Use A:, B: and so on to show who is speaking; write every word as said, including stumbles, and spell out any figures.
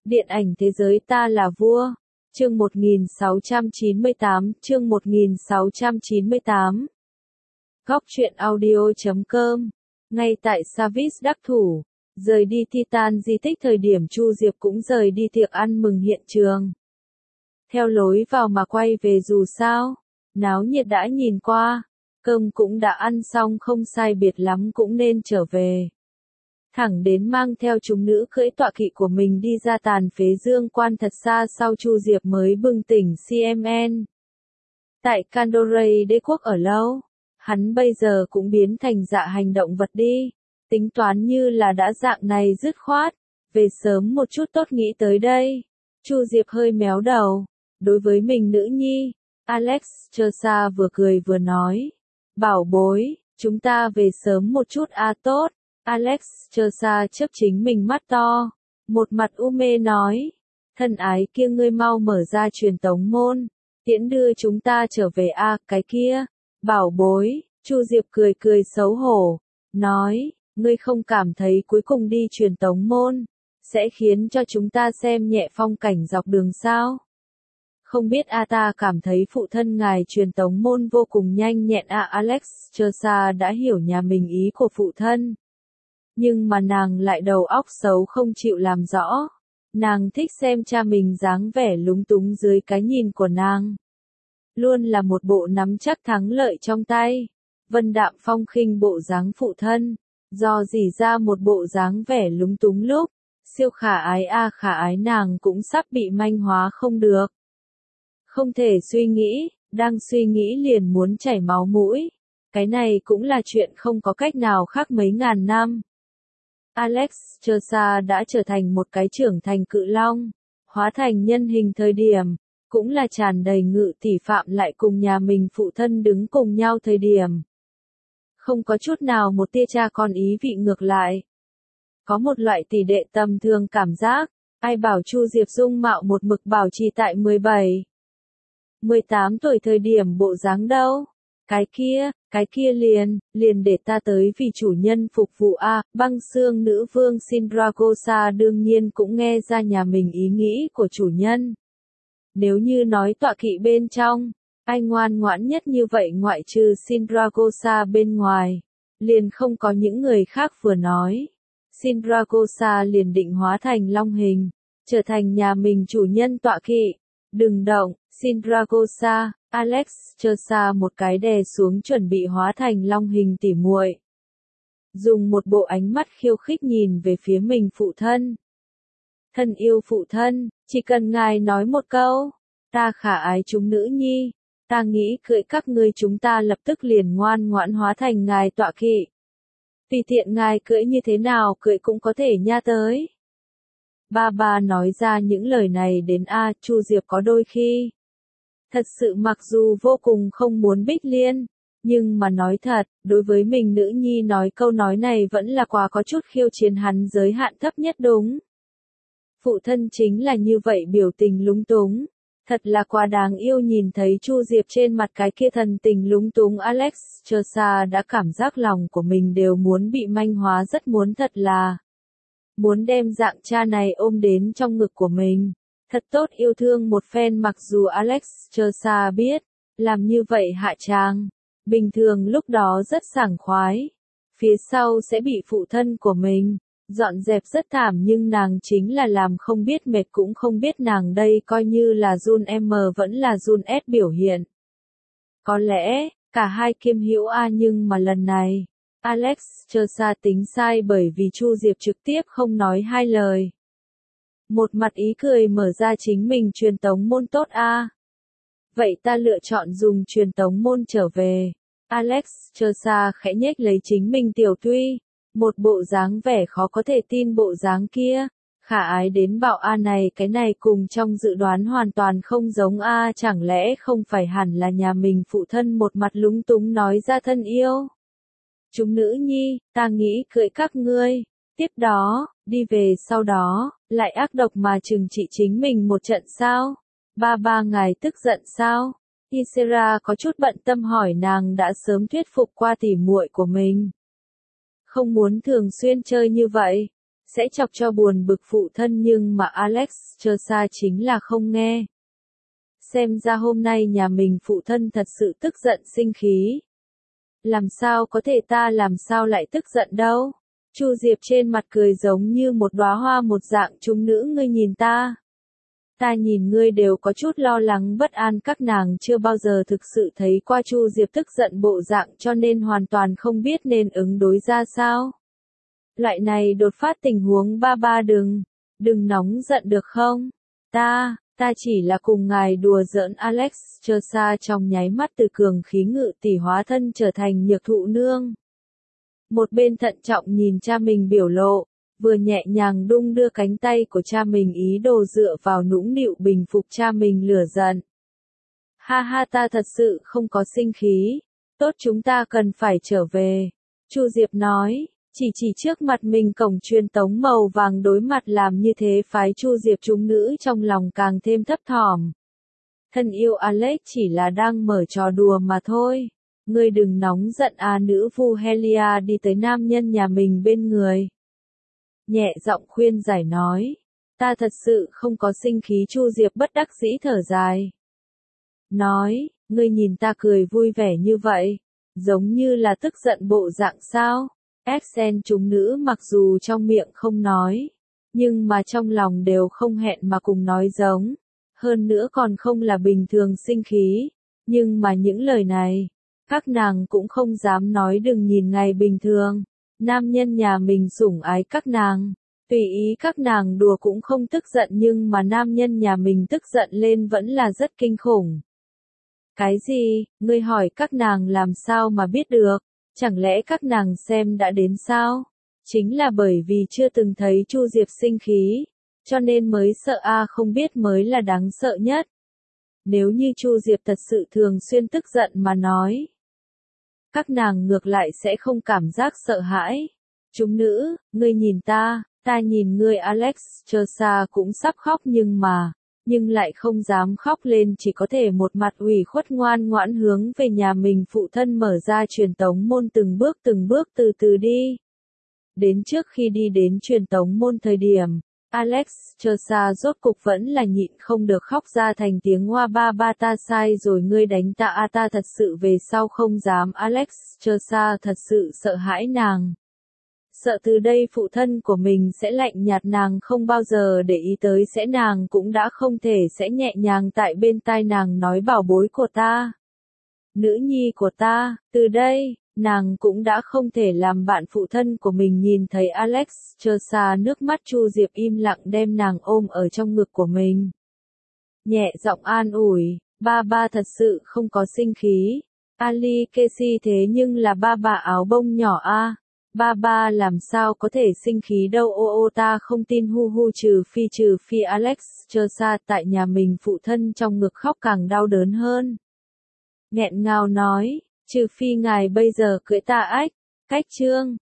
A: Điện ảnh thế giới ta là vua. Chương một nghìn sáu trăm chín mươi tám, chương một nghìn sáu trăm chín mươi tám. Góc truyện audio chấm com. Ngay tại Savis đắc thủ, rời đi Titan di tích thời điểm Chu Diệp cũng rời đi tiệc ăn mừng hiện trường. Theo lối vào mà quay về dù sao, náo nhiệt đã nhìn qua, cơm cũng đã ăn xong không sai biệt lắm cũng nên trở về. Thẳng đến mang theo chúng nữ cưỡi tọa kỵ của mình đi ra tàn phế dương quan thật xa sau Chu Diệp mới bừng tỉnh xê em en. Tại Candoray đế quốc ở lâu, hắn bây giờ cũng biến thành dạ hành động vật đi, tính toán như là đã dạng này dứt khoát, về sớm một chút tốt nghĩ tới đây. Chu Diệp hơi méo đầu, đối với mình nữ nhi, Alex Chersa vừa cười vừa nói, bảo bối, chúng ta về sớm một chút a à tốt. Alex Chersa chớp chính mình mắt to, một mặt u mê nói, thân ái kia ngươi mau mở ra truyền tống môn, tiễn đưa chúng ta trở về a à, cái kia, bảo bối. Chu Diệp cười cười xấu hổ, nói, ngươi không cảm thấy cuối cùng đi truyền tống môn, sẽ khiến cho chúng ta xem nhẹ phong cảnh dọc đường sao? Không biết a ta cảm thấy phụ thân ngài truyền tống môn vô cùng nhanh nhẹn a à, Alex Chersa đã hiểu nhà mình ý của phụ thân. Nhưng mà nàng lại đầu óc xấu không chịu làm rõ. Nàng thích xem cha mình dáng vẻ lúng túng dưới cái nhìn của nàng. Luôn là một bộ nắm chắc thắng lợi trong tay. Vân đạm phong khinh bộ dáng phụ thân. Do gì ra một bộ dáng vẻ lúng túng lúc. Siêu khả ái a à, khả ái nàng cũng sắp bị manh hóa không được. Không thể suy nghĩ, đang suy nghĩ liền muốn chảy máu mũi. Cái này cũng là chuyện không có cách nào khác mấy ngàn năm. Alex Chersa đã trở thành một cái trưởng thành cự long, hóa thành nhân hình thời điểm, cũng là tràn đầy ngự tỷ phạm lại cùng nhà mình phụ thân đứng cùng nhau thời điểm. Không có chút nào một tia cha con ý vị ngược lại. Có một loại tỷ đệ tầm thường cảm giác, ai bảo Chu Diệp dung mạo một mực bảo trì tại mười bảy, mười tám tuổi thời điểm bộ dáng đâu. Cái kia, cái kia liền, liền để ta tới vì chủ nhân phục vụ a à, băng xương nữ vương Sindragosa đương nhiên cũng nghe ra nhà mình ý nghĩ của chủ nhân. Nếu như nói tọa kỵ bên trong, ai ngoan ngoãn nhất như vậy ngoại trừ Sindragosa bên ngoài, liền không có những người khác vừa nói. Sindragosa liền định hóa thành long hình, trở thành nhà mình chủ nhân tọa kỵ. Đừng động, Sindragosa. Alex Chersa một cái đè xuống chuẩn bị hóa thành long hình tỉ muội. Dùng một bộ ánh mắt khiêu khích nhìn về phía mình phụ thân. Thân yêu phụ thân, chỉ cần ngài nói một câu, ta khả ái chúng nữ nhi, ta nghĩ cưỡi các ngươi chúng ta lập tức liền ngoan ngoãn hóa thành ngài tọa kỵ. Tùy tiện ngài cưỡi như thế nào cưỡi cũng có thể nha tới. Ba ba nói ra những lời này đến a Chu Diệp có đôi khi. Thật sự mặc dù vô cùng không muốn Bích Liên, nhưng mà nói thật, đối với mình nữ nhi nói câu nói này vẫn là quá có chút khiêu chiến hắn giới hạn thấp nhất đúng. Phụ thân chính là như vậy biểu tình lúng túng, thật là quá đáng yêu nhìn thấy Chu Diệp trên mặt cái kia thần tình lúng túng Alex Chersa đã cảm giác lòng của mình đều muốn bị manh hóa rất muốn thật là. Muốn đem dạng cha này ôm đến trong ngực của mình. Thật tốt yêu thương một phen mặc dù Alex Chersa biết, làm như vậy hạ trang, bình thường lúc đó rất sảng khoái, phía sau sẽ bị phụ thân của mình, dọn dẹp rất thảm nhưng nàng chính là làm không biết mệt cũng không biết nàng đây coi như là Jun M vẫn là Jun S biểu hiện. Có lẽ, cả hai kiêm hữu A nhưng mà lần này, Alex Chersa tính sai bởi vì Chu Diệp trực tiếp không nói hai lời. Một mặt ý cười mở ra chính mình truyền tống môn tốt a. À. Vậy ta lựa chọn dùng truyền tống môn trở về. Alex Chersa khẽ nhếch lấy chính mình tiểu tuy, một bộ dáng vẻ khó có thể tin bộ dáng kia, khả ái đến bạo a này cái này cùng trong dự đoán hoàn toàn không giống a chẳng lẽ không phải hẳn là nhà mình phụ thân một mặt lúng túng nói ra thân yêu. Chúng nữ nhi, ta nghĩ cưỡi các ngươi. Tiếp đó, đi về sau đó, lại ác độc mà trừng trị chính mình một trận sao? Ba ba ngài tức giận sao? Ysera có chút bận tâm hỏi nàng đã sớm thuyết phục qua tỉ muội của mình. Không muốn thường xuyên chơi như vậy. sẽ chọc cho buồn bực phụ thân nhưng mà Alex Chursa chính là không nghe. Xem ra hôm nay nhà mình phụ thân thật sự tức giận sinh khí. Làm sao có thể, ta làm sao lại tức giận đâu. Chu Diệp trên mặt cười giống như một đóa hoa một dạng trung nữ, ngươi nhìn ta. Ta nhìn ngươi đều có chút lo lắng bất an, các nàng chưa bao giờ thực sự thấy qua Chu Diệp tức giận bộ dạng cho nên hoàn toàn không biết nên ứng đối ra sao. Loại này đột phát tình huống ba ba đừng, đừng nóng giận được không? Ta, ta chỉ là cùng ngài đùa giỡn. Alex Chursa trong nháy mắt từ cường khí ngự tỷ hóa thân trở thành nhược thụ nương. Một bên thận trọng nhìn cha mình biểu lộ, vừa nhẹ nhàng đung đưa cánh tay của cha mình ý đồ dựa vào nũng nịu bình phục cha mình lửa giận. Ha ha, ta thật sự không có sinh khí, tốt chúng ta cần phải trở về. Chu Diệp nói, chỉ chỉ trước mặt mình cổng truyền tống màu vàng, đối mặt làm như thế phái Chu Diệp chúng nữ trong lòng càng thêm thấp thỏm. Thân yêu Alex chỉ là đang mở trò đùa mà thôi. Ngươi đừng nóng giận à, nữ vu Helia đi tới nam nhân nhà mình bên người. Nhẹ giọng khuyên giải nói. Ta thật sự không có sinh khí. Chu Diệp bất đắc dĩ thở dài. Nói, ngươi nhìn ta cười vui vẻ như vậy, giống như là tức giận bộ dạng sao? Exen chúng nữ mặc dù trong miệng không nói, nhưng mà trong lòng đều không hẹn mà cùng nói giống. Hơn nữa còn không là bình thường sinh khí. Nhưng mà những lời này, các nàng cũng không dám nói. Đừng nhìn ngày bình thường, nam nhân nhà mình sủng ái các nàng, tùy ý các nàng đùa cũng không tức giận, nhưng mà nam nhân nhà mình tức giận lên vẫn là rất kinh khủng. Cái gì? Ngươi hỏi các nàng làm sao mà biết được? Chẳng lẽ các nàng xem đã đến sao? Chính là bởi vì chưa từng thấy Chu Diệp sinh khí, cho nên mới sợ a, à, không biết mới là đáng sợ nhất. Nếu như Chu Diệp thật sự thường xuyên tức giận mà nói, các nàng ngược lại sẽ không cảm giác sợ hãi. Chúng nữ, ngươi nhìn ta, ta nhìn ngươi. Alex Chursa cũng sắp khóc nhưng mà, nhưng lại không dám khóc lên, chỉ có thể một mặt ủy khuất ngoan ngoãn hướng về nhà mình phụ thân mở ra truyền tống môn, từng bước từng bước từ từ đi. Đến trước khi đi đến truyền tống môn thời điểm, Alex Chursa rốt cục vẫn là nhịn không được khóc ra thành tiếng hoa. Ba ba, ta sai rồi, ngươi đánh ta a, ta thật sự về sau không dám. Alex Chursa thật sự sợ hãi nàng. Sợ từ đây phụ thân của mình sẽ lạnh nhạt nàng, không bao giờ để ý tới sẽ, nàng cũng đã không thể sẽ nhẹ nhàng tại bên tai nàng nói bảo bối của ta, nữ nhi của ta, từ đây, nàng cũng đã không thể làm bạn phụ thân của mình. Nhìn thấy Alex Chursa nước mắt, Chu Diệp im lặng đem nàng ôm ở trong ngực của mình. Nhẹ giọng an ủi, ba ba thật sự không có sinh khí. Ali Casey, thế nhưng là ba bà áo bông nhỏ a. Ba ba làm sao có thể sinh khí đâu, ô ô ta không tin, hu hu, trừ phi trừ phi. Alex Chursa tại nhà mình phụ thân trong ngực khóc càng đau đớn hơn. Nghẹn ngào nói, trừ phi ngài bây giờ cưỡi ta ách, cách chương.